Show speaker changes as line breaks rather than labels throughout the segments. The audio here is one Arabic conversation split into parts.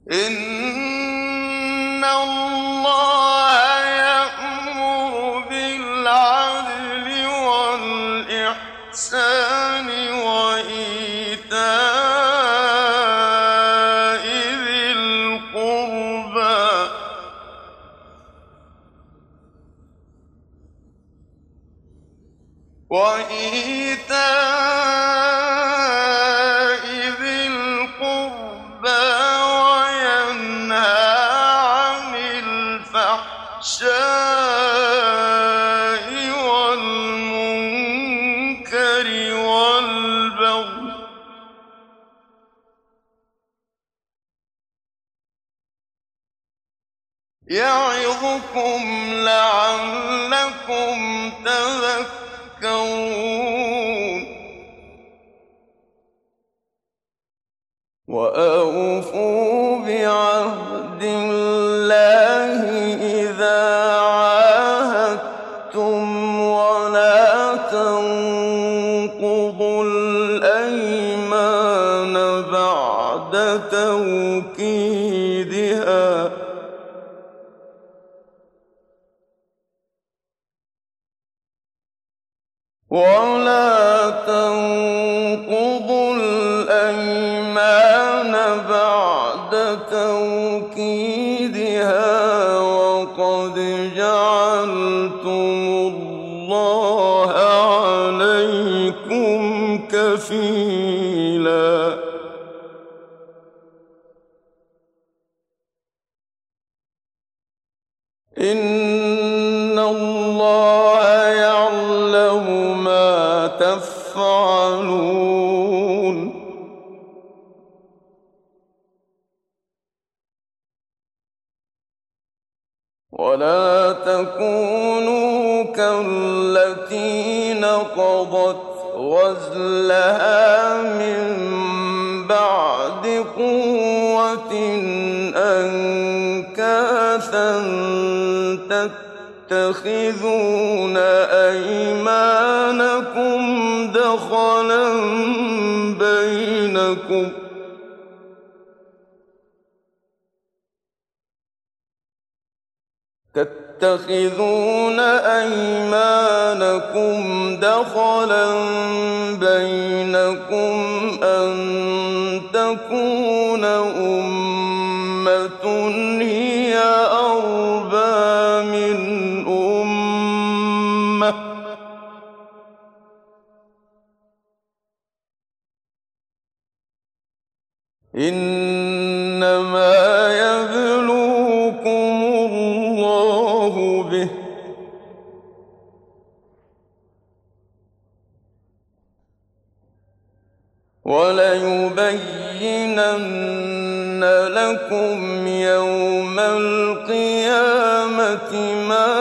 إِنَّ اللَّهَ يَأْمُرُ بِالْعَدْلِ وَالْإِحْسَانِ وَإِيتَاءِ ذِي الْقُرْبَىٰ وَيَنْهَىٰ عَنِ الْفَحْشَاءِ وَالْمُنكَرِ وَالْبَغْيِ ۚ يَعِظُكُمْ لَعَلَّكُمْ تَذَكَّرُونَ وَأَوْفُوا بِعَهْدِ اللَّهِ إِذَا عَاهَدتُّمْ وَلَا تَنقُضُوا الْأَيْمَانَ بَعْدَ تَوْكِيدِهَا ۚ وَقَدْ جَعَلْتُمُ اللَّهَ عَلَيْكُمْ كَفِيلًا إِنَّ اللَّهَ يَعْلَمُ مَا تَفْعَلُونَ وَلَا تَكُونُوا كَالَّتِي نَقَضَتْ غَزْلَهَا مِن بَعْدِ قُوَّةٍ أَنكَاثًا تَتَّخِذُونَ أَيْمَانَكُمْ دَخَلًا بَيْنَكُمْ أَن تَكُونَ أُمَّةٌ هِيَ أَرْبَىٰ مِنْ أُمَّةٍ ۚ إِنَّمَا يَبْلُوكُمُ اللَّهُ بِهِ ۚ وَلَيُبَيِّنَنَّ لَكُمْ يَوْمَ الْقِيَامَةِ مَا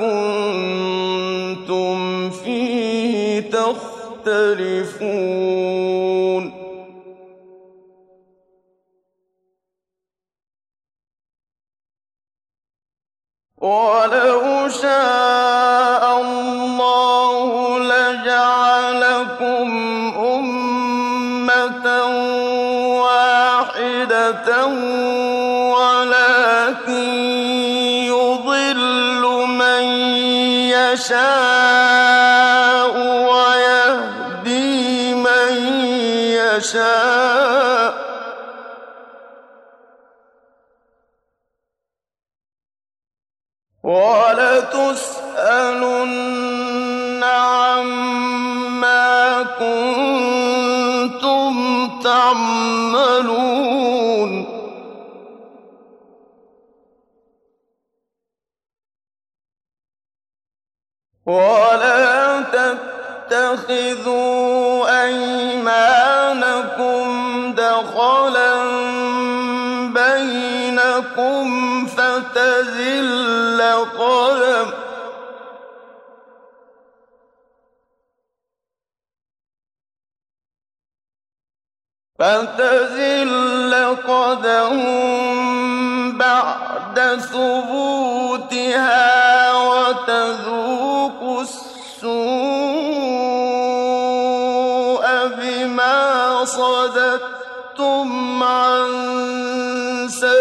كُنتُمْ فِيهِ تَخْتَلِفُونَ وَلَوْ شَاءَ اللَّهُ لَجَعَلَكُمْ أُمَّةً وَاحِدَةً وَلَٰكِن يُضِلُّ مَن يَشَاءُ وَيَهْدِي مَن يَشَاءُ ۚ وَلَتُسْأَلُنَّ عَمَّا كُنتُمْ تَعْمَلُونَ وَلَا تَتَّخِذُوا أَيْمَانَكُمْ دَخَلًا بَيْنَكُمْ فَتَزِلَّ قَدَمٌ بَعْدَ ثُبُوتِهَا وَتَذُوقُوا السُّوءَ بِمَا صَدَدتُّمْ عَن سَبِيلِ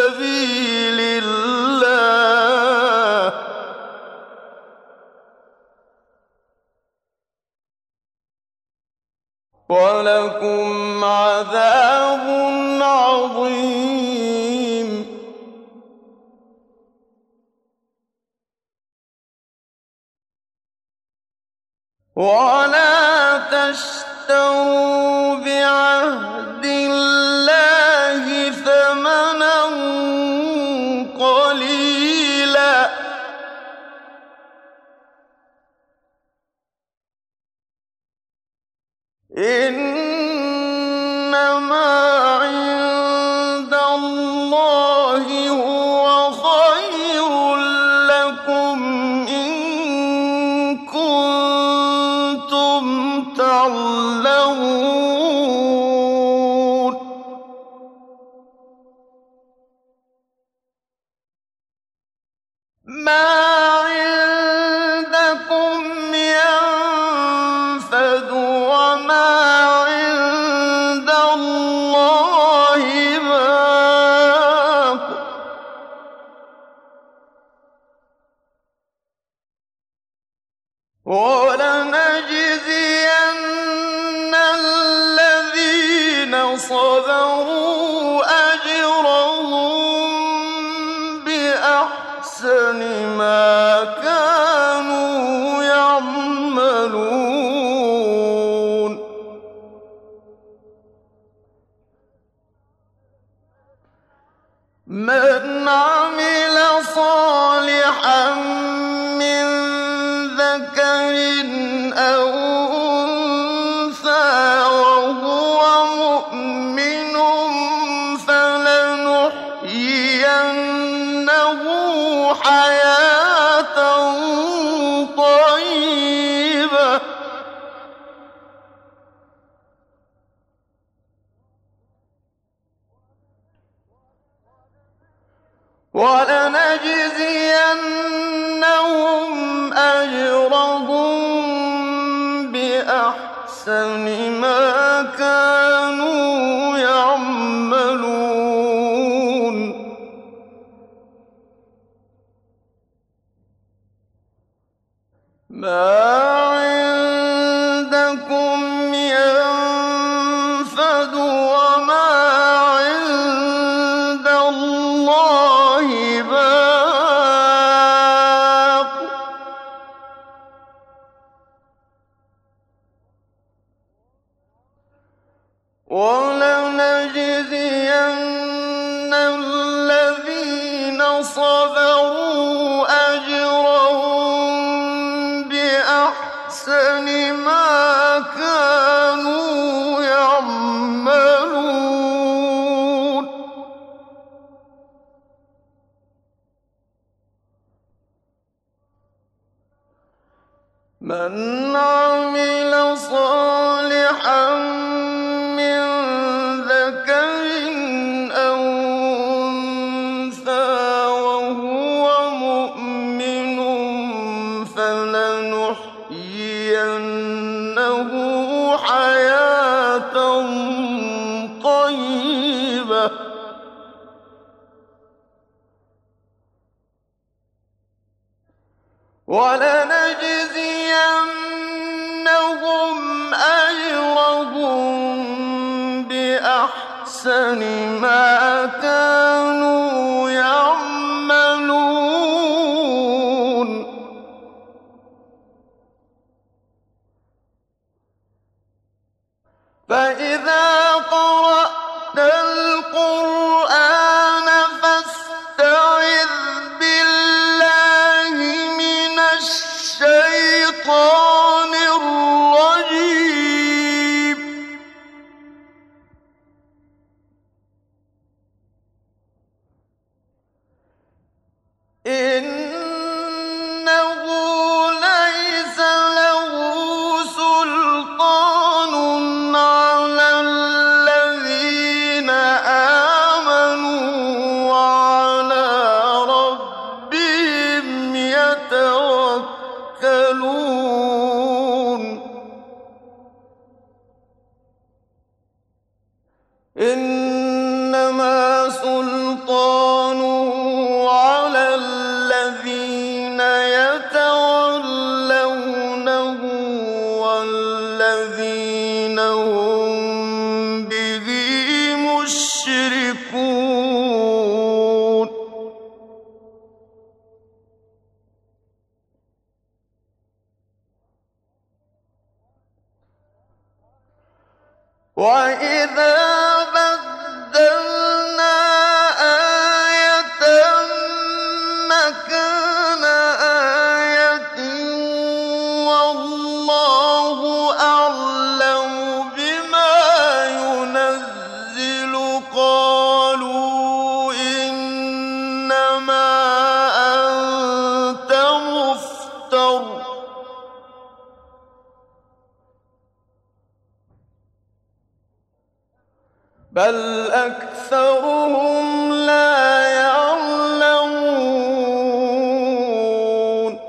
وَلَكُمْ عَذَابٌ عَظِيمٌ. وَلَا تَشْتَرُوا بِعَهْدِ اللَّهِ ثَمَنًا قَلِيلًا ۚ إِنَّمَا عِندَ اللَّهِ هُوَ خَيْرٌ لَّكُمْ إِن كُنتُمْ تَعْلَمُونَ. مَا عِندَكُمْ يَنفَدُ ۖ وَمَا عِندَ اللَّهِ بَاقٍ ۗ وَلَنَجْزِيَنَّ الَّذِينَ صَبَرُوا أَجْرَهُم بِأَحْسَنِ مَا كَانُوا يَعْمَلُونَ. مَنْ عَمِلَ صَالِحًا مِّن ذَكَرٍ أَوْ أُنثَىٰ وَهُوَ مُؤْمِنٌ فَلَنُحْيِيَنَّهُ حَيَاةً طَيِّبَةً وَلَنَجْزِيَنَّهُمْ أَجْرَهُم بِأَحْسَنِ مَا كَانُوا يَعْمَلُونَ. مَا عِندَكُمْ يَنفَدُ ۖ وَمَا عِندَ اللَّهِ بَاقٍ ۗ وَلَنَجْزِيَنَّ الَّذِينَ صَبَرُوا أَجْرَهُم بِأَحْسَنِ مَا كَانُوا يَعْمَلُونَ. مَنْ عَمِلَ صَالِحًا مِّن ذَكَرٍ أَوْ أُنثَىٰ وَهُوَ مُؤْمِنٌ فَلَنُحْيِيَنَّهُ حَيَاةً طَيِّبَةً وَلَنَجْزِيَنَّهُمْ أَجْرَهُم بِأَحْسَنِ مَا كَانُوا يَعْمَلُونَ. فَإِذَا قَرَأْتَ الْقُرْآنَ فَاسْتَعِذْ بِاللَّهِ مِنَ الشَّيْطَانِ وَإِذَا بَدَّلْنَا آيَةً مَّكَانَ آيَةٍ وَاللَّهُ أَعْلَمُ بِمَا يُنَزِّلُ قَالُوا إِنَّمَا أَنتَ مُفْتَرٍ ۚ بَلْ أَكْثَرُهُمْ لَا يَعْلَمُونَ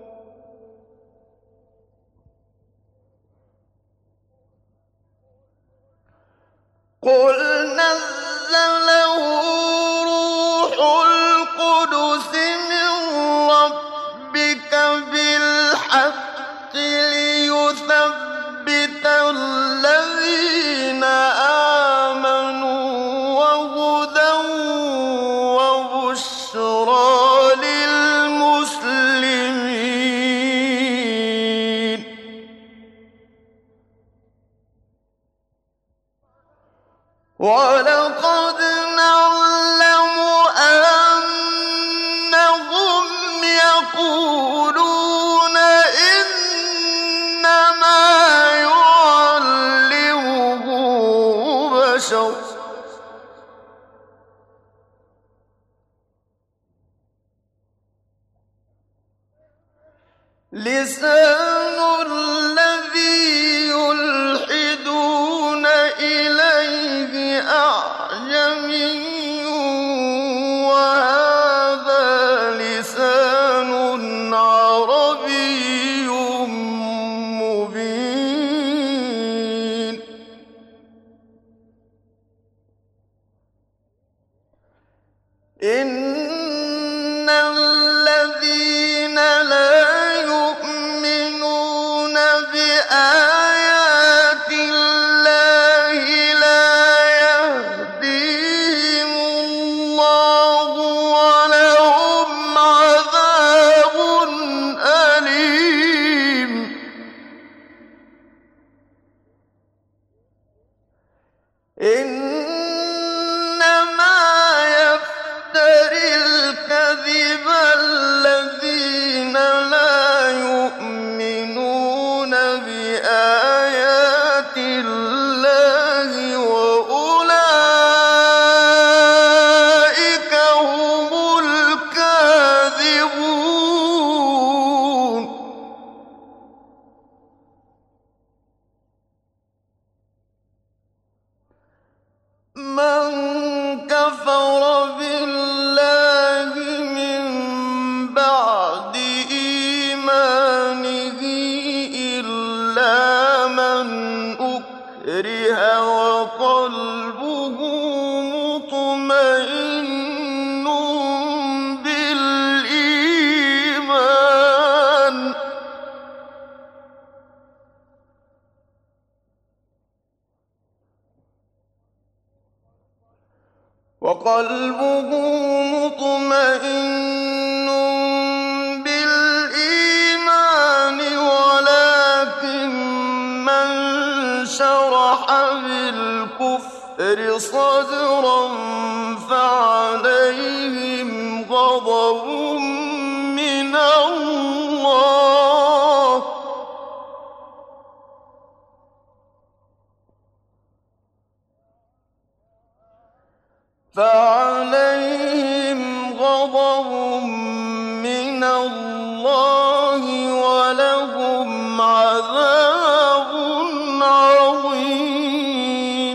قُلْ نَزَّلَهُ رُوحُ الْقُدُسِ مِن رَّبِّكَ بِالْحَقِّ لِيُثَبِّتَ الَّذِينَ آمَنُوا وَهُدًى وَبُشْرَىٰ لِلْمُسْلِمِينَ وَلَقَدْ نَعْلَمُ أَنَّهُمْ يَقُولُونَ إِنَّمَا يُعَلِّمُهُ بَشَرٌ ۗ لِّسَانُ الَّذِي يُلْحِدُونَ إِلَيْهِ أَعْجَمِيٌّ وَهَٰذَا لِسَانٌ عَرَبِيٌّ مُّبِينٌ إِنَّ الَّذِينَ لَا يُؤْمِنُونَ بِآيَاتِ اللَّهِ لَا يَهْدِيهِمُ اللَّهُ وَلَهُمْ عَذَابٌ أَلِيمٌ إِنَّمَا يَفْتَرِي الْكَذِبَ الَّذِينَ لَا يُؤْمِنُونَ بِآيَاتِ اللَّهِ وَأُولَٰئِكَ هُمُ الْكَاذِبُونَ مَن كَفَرَ بِاللَّهِ مِن بَعْدِ إِيمَانِهِ إِلَّا مَنْ أُكْرِهَ وَقَلْبُهُ مُطْمَئِنٌّ بِالْإِيمَانِ وَلَٰكِن مَّن شَرَحَ بِالْكُفْرِ صَدْرًا فَعَلَيْهِمْ غَضَبٌ مِّنَ اللَّهِ وَلَهُمْ عَذَابٌ عَظِيمٌ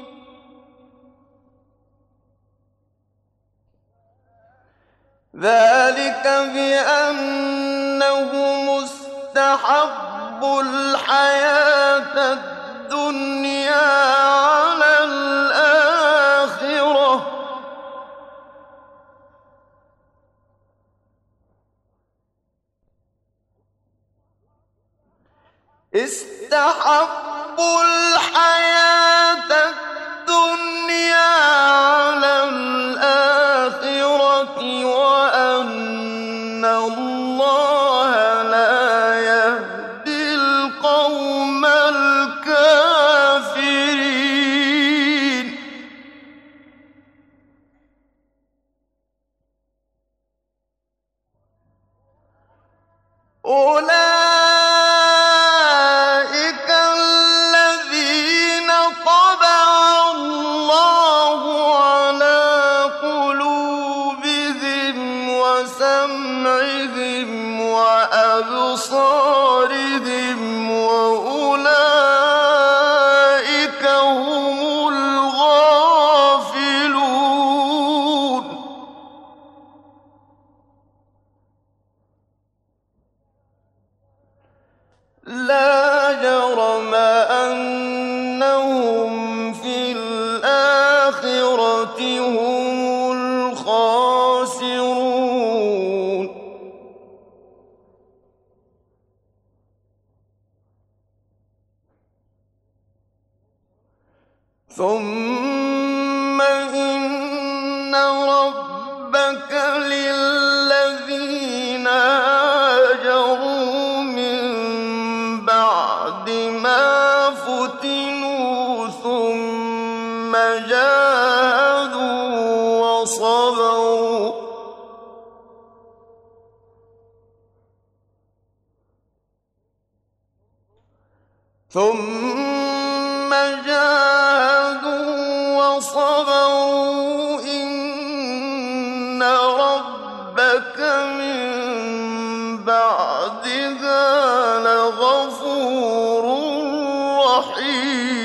ذَٰلِكَ بِأَنَّهُمُ اسْتَحَبُّوا الْحَيَاةَ الدُّنْيَا عَلَى الْآخِرَةِ ۖ اسْتَحَبُّوا الْحَيَاةَ الدُّنْيَا عَلَى الْآخِرَةِ وَأَنَّ اللَّهَ لَا يَهْدِي الْقَوْمَ الْكَافِرِينَ وسمعهم وأبصارهم وأولئك هم الغافلون. لا جرم أنهم في الآخرة هم الخاسرون. ثم إن ربك للذين هاجروا من بعد ما فتنوا ثم جاهدوا وصبروا إن ربك من بعدها لغفور رحيم.